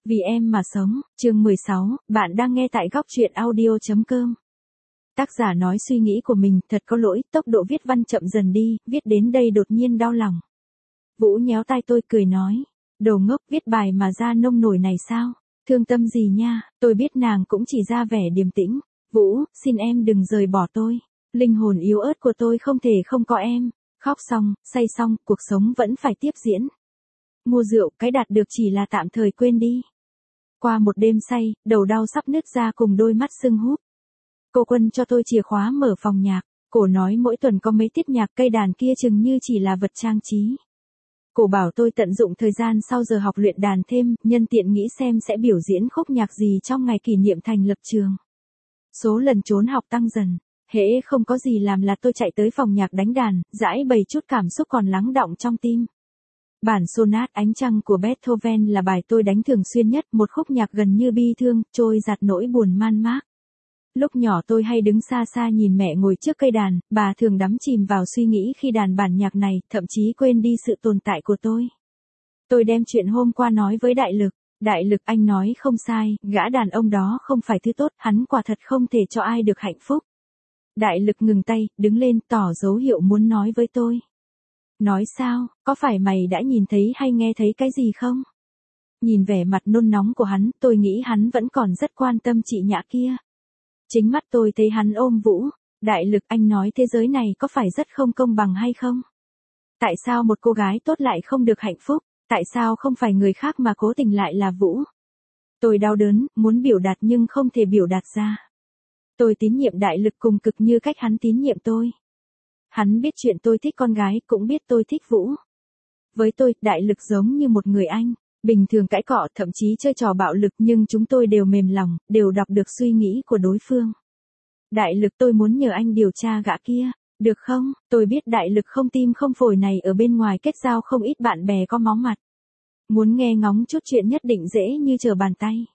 Vì em mà sống, chương 16, bạn đang nghe tại góc truyện audio.com. Tác giả nói suy nghĩ của mình thật có lỗi, tốc độ viết văn chậm dần đi, viết đến đây đột nhiên đau lòng. Vũ nhéo tai tôi cười nói, đồ ngốc, viết bài mà ra nông nổi này sao, thương tâm gì nha, tôi biết nàng cũng chỉ ra vẻ điềm tĩnh. Vũ, xin em đừng rời bỏ tôi, linh hồn yếu ớt của tôi không thể không có em. Khóc xong, say xong, cuộc sống vẫn phải tiếp diễn. Mua rượu, cái đạt được chỉ là tạm thời quên đi. Qua một đêm say, đầu đau sắp nứt ra cùng đôi mắt sưng húp. Cô Quân cho tôi chìa khóa mở phòng nhạc, cổ nói mỗi tuần có mấy tiết nhạc, cây đàn kia chừng như chỉ là vật trang trí. Cổ bảo tôi tận dụng thời gian sau giờ học luyện đàn thêm, nhân tiện nghĩ xem sẽ biểu diễn khúc nhạc gì trong ngày kỷ niệm thành lập trường. Số lần trốn học tăng dần, hễ không có gì làm là tôi chạy tới phòng nhạc đánh đàn, giải bày chút cảm xúc còn lắng đọng trong tim. Bản sonat Ánh Trăng của Beethoven là bài tôi đánh thường xuyên nhất, một khúc nhạc gần như bi thương, trôi giạt nỗi buồn man mác. Lúc nhỏ tôi hay đứng xa xa nhìn mẹ ngồi trước cây đàn, bà thường đắm chìm vào suy nghĩ khi đàn bản nhạc này, thậm chí quên đi sự tồn tại của tôi. Tôi đem chuyện hôm qua nói với Đại Lực. Đại Lực, anh nói không sai, gã đàn ông đó không phải thứ tốt, hắn quả thật không thể cho ai được hạnh phúc. Đại Lực ngừng tay, đứng lên, tỏ dấu hiệu muốn nói với tôi. Nói sao, có phải mày đã nhìn thấy hay nghe thấy cái gì không? Nhìn vẻ mặt nôn nóng của hắn, tôi nghĩ hắn vẫn còn rất quan tâm chị Nhã kia. Chính mắt tôi thấy hắn ôm Vũ. Đại Lực, anh nói thế giới này có phải rất không công bằng hay không? Tại sao một cô gái tốt lại không được hạnh phúc? Tại sao không phải người khác mà cố tình lại là Vũ? Tôi đau đớn, muốn biểu đạt nhưng không thể biểu đạt ra. Tôi tín nhiệm Đại Lực cùng cực như cách hắn tín nhiệm tôi. Hắn biết chuyện tôi thích con gái, cũng biết tôi thích Vũ. Với tôi, Đại Lực giống như một người anh, bình thường cãi cọ, thậm chí chơi trò bạo lực, nhưng chúng tôi đều mềm lòng, đều đọc được suy nghĩ của đối phương. Đại Lực, tôi muốn nhờ anh điều tra gã kia, được không? Tôi biết Đại Lực không tim không phổi này ở bên ngoài kết giao không ít bạn bè có máu mặt. Muốn nghe ngóng chút chuyện nhất định dễ như trở bàn tay.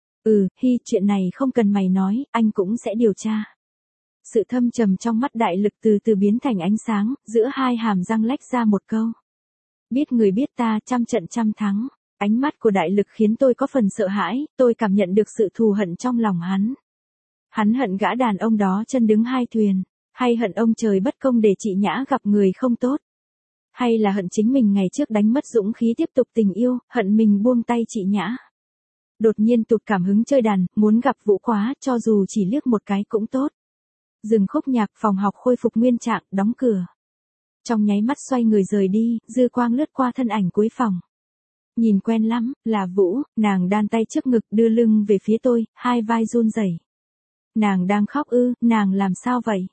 Chuyện này không cần mày nói, anh cũng sẽ điều tra. Sự thâm trầm trong mắt Đại Lực từ từ biến thành ánh sáng, giữa hai hàm răng lách ra một câu. Biết người biết ta, trăm trận trăm thắng. Ánh mắt của Đại Lực khiến tôi có phần sợ hãi, tôi cảm nhận được sự thù hận trong lòng hắn. Hắn hận gã đàn ông đó chân đứng hai thuyền, hay hận ông trời bất công để chị Nhã gặp người không tốt. Hay là hận chính mình ngày trước đánh mất dũng khí tiếp tục tình yêu, hận mình buông tay chị Nhã. Đột nhiên tụt cảm hứng chơi đàn, muốn gặp Vũ quá, cho dù chỉ liếc một cái cũng tốt. Dừng khúc nhạc, phòng học khôi phục nguyên trạng, đóng cửa. Trong nháy mắt xoay người rời đi, dư quang lướt qua thân ảnh cuối phòng. Nhìn quen lắm, là Vũ, nàng đan tay trước ngực đưa lưng về phía tôi, hai vai run rẩy. Nàng đang khóc ư, nàng làm sao vậy?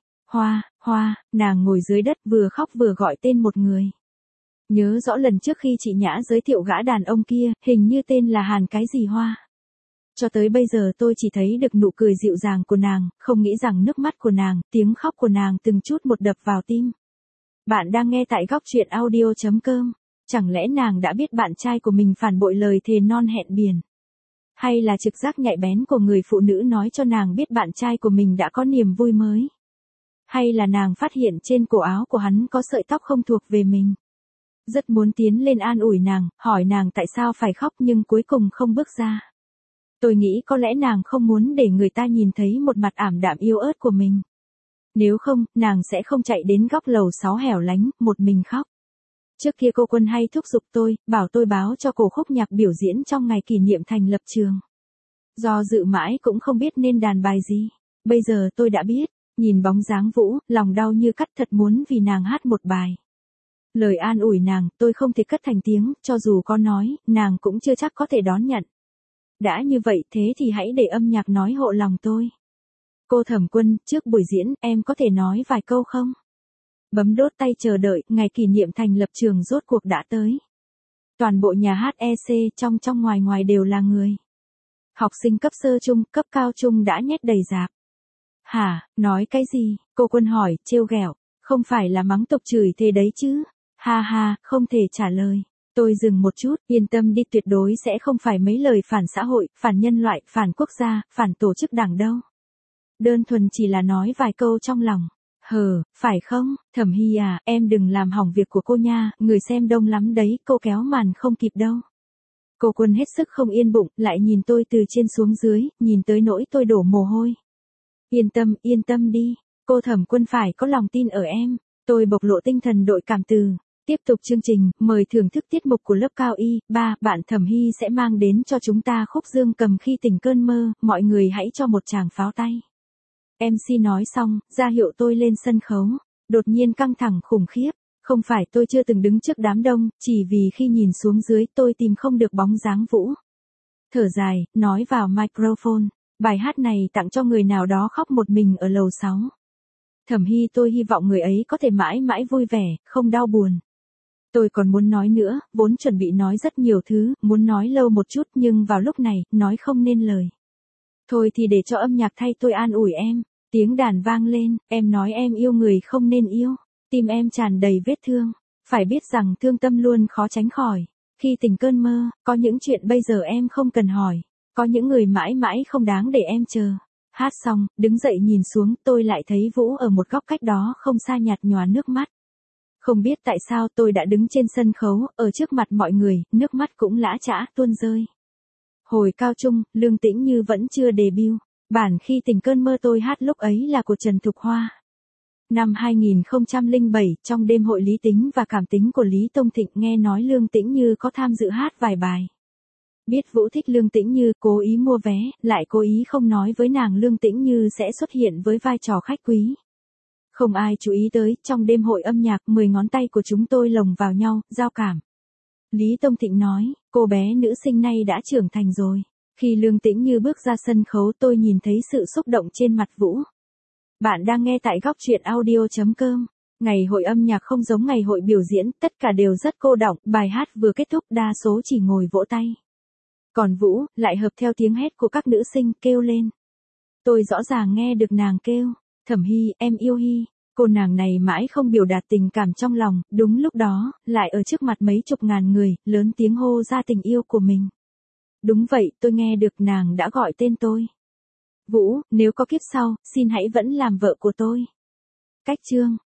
Hoa, nàng ngồi dưới đất vừa khóc vừa gọi tên một người. Nhớ rõ lần trước khi chị Nhã giới thiệu gã đàn ông kia, hình như tên là Hàn cái gì Hoa. Cho tới bây giờ tôi chỉ thấy được nụ cười dịu dàng của nàng, không nghĩ rằng nước mắt của nàng, tiếng khóc của nàng từng chút một đập vào tim. Bạn đang nghe tại góc truyện audio.com. Chẳng lẽ nàng đã biết bạn trai của mình phản bội lời thề non hẹn biển? Hay là trực giác nhạy bén của người phụ nữ nói cho nàng biết bạn trai của mình đã có niềm vui mới? Hay là nàng phát hiện trên cổ áo của hắn có sợi tóc không thuộc về mình? Rất muốn tiến lên an ủi nàng, hỏi nàng tại sao phải khóc nhưng cuối cùng không bước ra. Tôi nghĩ có lẽ nàng không muốn để người ta nhìn thấy một mặt ảm đạm yếu ớt của mình. Nếu không, nàng sẽ không chạy đến góc lầu 6 hẻo lánh, một mình khóc. Trước kia cô Quân hay thúc giục tôi, bảo tôi báo cho cổ khúc nhạc biểu diễn trong ngày kỷ niệm thành lập trường. Do dự mãi cũng không biết nên đàn bài gì. Bây giờ tôi đã biết, nhìn bóng dáng Vũ, lòng đau như cắt, thật muốn vì nàng hát một bài. Lời an ủi nàng, tôi không thể cất thành tiếng, cho dù có nói, nàng cũng chưa chắc có thể đón nhận. Đã như vậy thế thì hãy để âm nhạc nói hộ lòng tôi. Cô Thẩm Quân, trước buổi diễn, em có thể nói vài câu không? Bấm đốt tay chờ đợi, ngày kỷ niệm thành lập trường rốt cuộc đã tới. Toàn bộ nhà hát EC trong ngoài đều là người. Học sinh cấp sơ trung, cấp cao trung đã nhét đầy rạp. Hả, nói cái gì? Cô Quân hỏi, trêu ghẹo, không phải là mắng tục chửi thề đấy chứ? Ha, không thể trả lời. Tôi dừng một chút, yên tâm đi, tuyệt đối sẽ không phải mấy lời phản xã hội, phản nhân loại, phản quốc gia, phản tổ chức đảng đâu. Đơn thuần chỉ là nói vài câu trong lòng. Phải không, Thẩm Hy à, em đừng làm hỏng việc của cô nha, người xem đông lắm đấy, cô kéo màn không kịp đâu. Cô Quân hết sức không yên bụng, lại nhìn tôi từ trên xuống dưới, nhìn tới nỗi tôi đổ mồ hôi. Yên tâm đi, cô Thẩm Quân phải có lòng tin ở em. Tôi bộc lộ tinh thần đội cảm từ. Tiếp tục chương trình, mời thưởng thức tiết mục của lớp cao y, 3, bạn Thẩm Hy sẽ mang đến cho chúng ta khúc Dương Cầm Khi Tỉnh Cơn Mơ, mọi người hãy cho một tràng pháo tay. MC nói xong, ra hiệu tôi lên sân khấu, đột nhiên căng thẳng khủng khiếp, không phải tôi chưa từng đứng trước đám đông, chỉ vì khi nhìn xuống dưới tôi tìm không được bóng dáng Vũ. Thở dài, nói vào microphone, bài hát này tặng cho người nào đó khóc một mình ở lầu 6. Thẩm Hy tôi hy vọng người ấy có thể mãi mãi vui vẻ, không đau buồn. Tôi còn muốn nói nữa, vốn chuẩn bị nói rất nhiều thứ, muốn nói lâu một chút nhưng vào lúc này, nói không nên lời. Thôi thì để cho âm nhạc thay tôi an ủi em, tiếng đàn vang lên, em nói em yêu người không nên yêu, tim em tràn đầy vết thương, phải biết rằng thương tâm luôn khó tránh khỏi. Khi tỉnh cơn mơ, có những chuyện bây giờ em không cần hỏi, có những người mãi mãi không đáng để em chờ. Hát xong, đứng dậy nhìn xuống, tôi lại thấy Vũ ở một góc cách đó không xa nhạt nhòa nước mắt. Không biết tại sao tôi đã đứng trên sân khấu, ở trước mặt mọi người, nước mắt cũng lã chã tuôn rơi. Hồi cao trung, Lương Tĩnh Như vẫn chưa debut. Bản Khi Tỉnh Cơn Mơ tôi hát lúc ấy là của Trần Thục Hoa. Năm 2007, trong đêm hội lý tính và cảm tính của Lý Tông Thịnh nghe nói Lương Tĩnh Như có tham dự hát vài bài. Biết Vũ thích Lương Tĩnh Như, cố ý mua vé, lại cố ý không nói với nàng Lương Tĩnh Như sẽ xuất hiện với vai trò khách quý. Không ai chú ý tới, trong đêm hội âm nhạc, 10 ngón tay của chúng tôi lồng vào nhau, giao cảm. Lý Tông Thịnh nói, cô bé nữ sinh này đã trưởng thành rồi. Khi Lương Tĩnh Như bước ra sân khấu tôi nhìn thấy sự xúc động trên mặt Vũ. Bạn đang nghe tại góc truyện audio.com. Ngày hội âm nhạc không giống ngày hội biểu diễn, tất cả đều rất cô đọng, bài hát vừa kết thúc đa số chỉ ngồi vỗ tay. Còn Vũ, lại hợp theo tiếng hét của các nữ sinh, kêu lên. Tôi rõ ràng nghe được nàng kêu, Thẩm Hy, em yêu Hy. Cô nàng này mãi không biểu đạt tình cảm trong lòng, đúng lúc đó, lại ở trước mặt mấy chục ngàn người, lớn tiếng hô ra tình yêu của mình. Đúng vậy, tôi nghe được nàng đã gọi tên tôi. Vũ, nếu có kiếp sau, xin hãy vẫn làm vợ của tôi. Cách chương.